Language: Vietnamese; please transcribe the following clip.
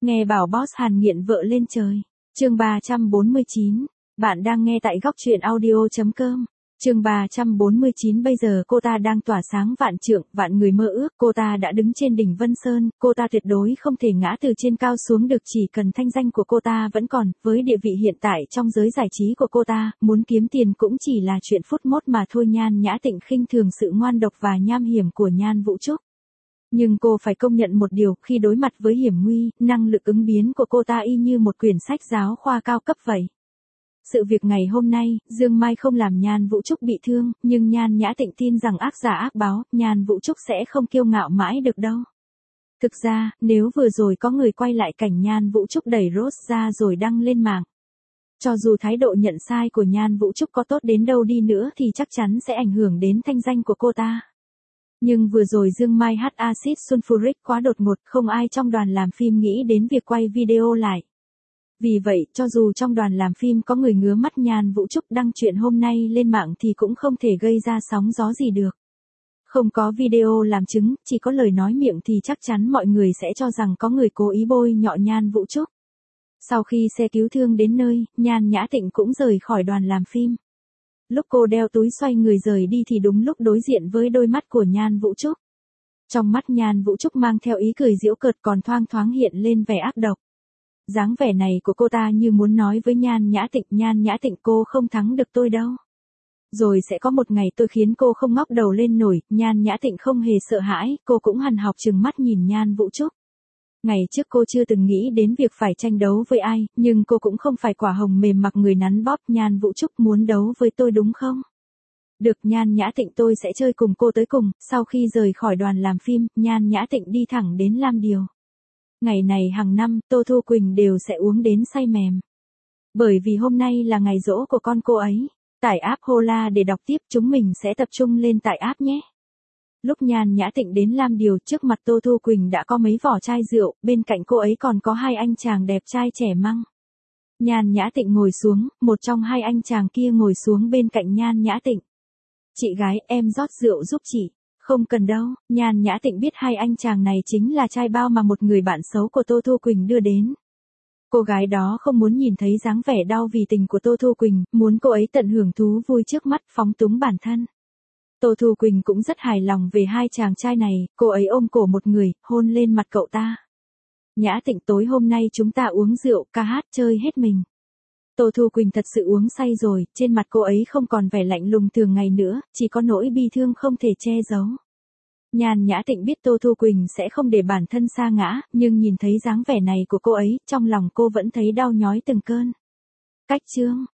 Nghe bảo boss Hàn nghiện vợ lên trời. Chương 349. Bạn đang nghe tại góc truyện audio.com. Chương 349. Bây giờ cô ta đang tỏa sáng vạn trượng, vạn người mơ ước. Cô ta đã đứng trên đỉnh Vân Sơn. Cô ta tuyệt đối không thể ngã từ trên cao xuống được, chỉ cần thanh danh của cô ta vẫn còn. Với địa vị hiện tại trong giới giải trí của cô ta, muốn kiếm tiền cũng chỉ là chuyện phút mốt mà thôi. Nhan Nhã Tịnh khinh thường sự ngoan độc và nham hiểm của Nhan Vũ Trúc. Nhưng cô phải công nhận một điều, khi đối mặt với hiểm nguy, năng lực ứng biến của cô ta y như một quyển sách giáo khoa cao cấp vậy. Sự việc ngày hôm nay, Dương Mai không làm Nhan Vũ Trúc bị thương, nhưng Nhan Nhã Tịnh tin rằng ác giả ác báo, Nhan Vũ Trúc sẽ không kiêu ngạo mãi được đâu. Thực ra, nếu vừa rồi có người quay lại cảnh Nhan Vũ Trúc đẩy Rose ra rồi đăng lên mạng, cho dù thái độ nhận sai của Nhan Vũ Trúc có tốt đến đâu đi nữa thì chắc chắn sẽ ảnh hưởng đến thanh danh của cô ta. Nhưng vừa rồi Dương Mai hát axit sulfuric quá đột ngột, không ai trong đoàn làm phim nghĩ đến việc quay video lại. Vì vậy, cho dù trong đoàn làm phim có người ngứa mắt Nhan Vũ Trúc đăng chuyện hôm nay lên mạng thì cũng không thể gây ra sóng gió gì được. Không có video làm chứng, chỉ có lời nói miệng thì chắc chắn mọi người sẽ cho rằng có người cố ý bôi nhọ Nhan Vũ Trúc. Sau khi xe cứu thương đến nơi, Nhan Nhã Tịnh cũng rời khỏi đoàn làm phim. Lúc cô đeo túi xoay người rời đi thì đúng lúc đối diện với đôi mắt của Nhan Vũ Trúc. Trong mắt Nhan Vũ Trúc mang theo ý cười giễu cợt còn thoang thoáng hiện lên vẻ ác độc. Dáng vẻ này của cô ta như muốn nói với Nhan Nhã Tịnh cô không thắng được tôi đâu. Rồi sẽ có một ngày tôi khiến cô không ngóc đầu lên nổi. Nhan Nhã Tịnh không hề sợ hãi, cô cũng hằn học trừng mắt nhìn Nhan Vũ Trúc. Ngày trước cô chưa từng nghĩ đến việc phải tranh đấu với ai, nhưng cô cũng không phải quả hồng mềm mặc người nắn bóp. Nhan Vũ Trúc muốn đấu với tôi đúng không? Được, Nhan Nhã Tịnh tôi sẽ chơi cùng cô tới cùng. Sau khi rời khỏi đoàn làm phim, Nhan Nhã Tịnh đi thẳng đến Lam Điều. Ngày này hàng năm, Tô Thu Quỳnh đều sẽ uống đến say mềm. Bởi vì hôm nay là ngày giỗ của con cô ấy. Tải app Hola để đọc tiếp, chúng mình sẽ tập trung lên tải app nhé. Lúc Nhan Nhã Tịnh đến Lam Điều, trước mặt Tô Thu Quỳnh đã có mấy vỏ chai rượu, bên cạnh cô ấy còn có hai anh chàng đẹp trai trẻ măng. Nhan Nhã Tịnh ngồi xuống, một trong hai anh chàng kia ngồi xuống bên cạnh Nhan Nhã Tịnh. Chị gái, em rót rượu giúp chị. Không cần đâu. Nhan Nhã Tịnh biết hai anh chàng này chính là trai bao mà một người bạn xấu của Tô Thu Quỳnh đưa đến. Cô gái đó không muốn nhìn thấy dáng vẻ đau vì tình của Tô Thu Quỳnh, muốn cô ấy tận hưởng thú vui trước mắt, phóng túng bản thân. Tô Thu Quỳnh cũng rất hài lòng về hai chàng trai này, cô ấy ôm cổ một người, hôn lên mặt cậu ta. Nhã Tịnh, tối hôm nay chúng ta uống rượu, ca hát, chơi hết mình. Tô Thu Quỳnh thật sự uống say rồi, trên mặt cô ấy không còn vẻ lạnh lùng thường ngày nữa, chỉ có nỗi bi thương không thể che giấu. Nhan Nhã Tịnh biết Tô Thu Quỳnh sẽ không để bản thân sa ngã, nhưng nhìn thấy dáng vẻ này của cô ấy, trong lòng cô vẫn thấy đau nhói từng cơn. Cách chương.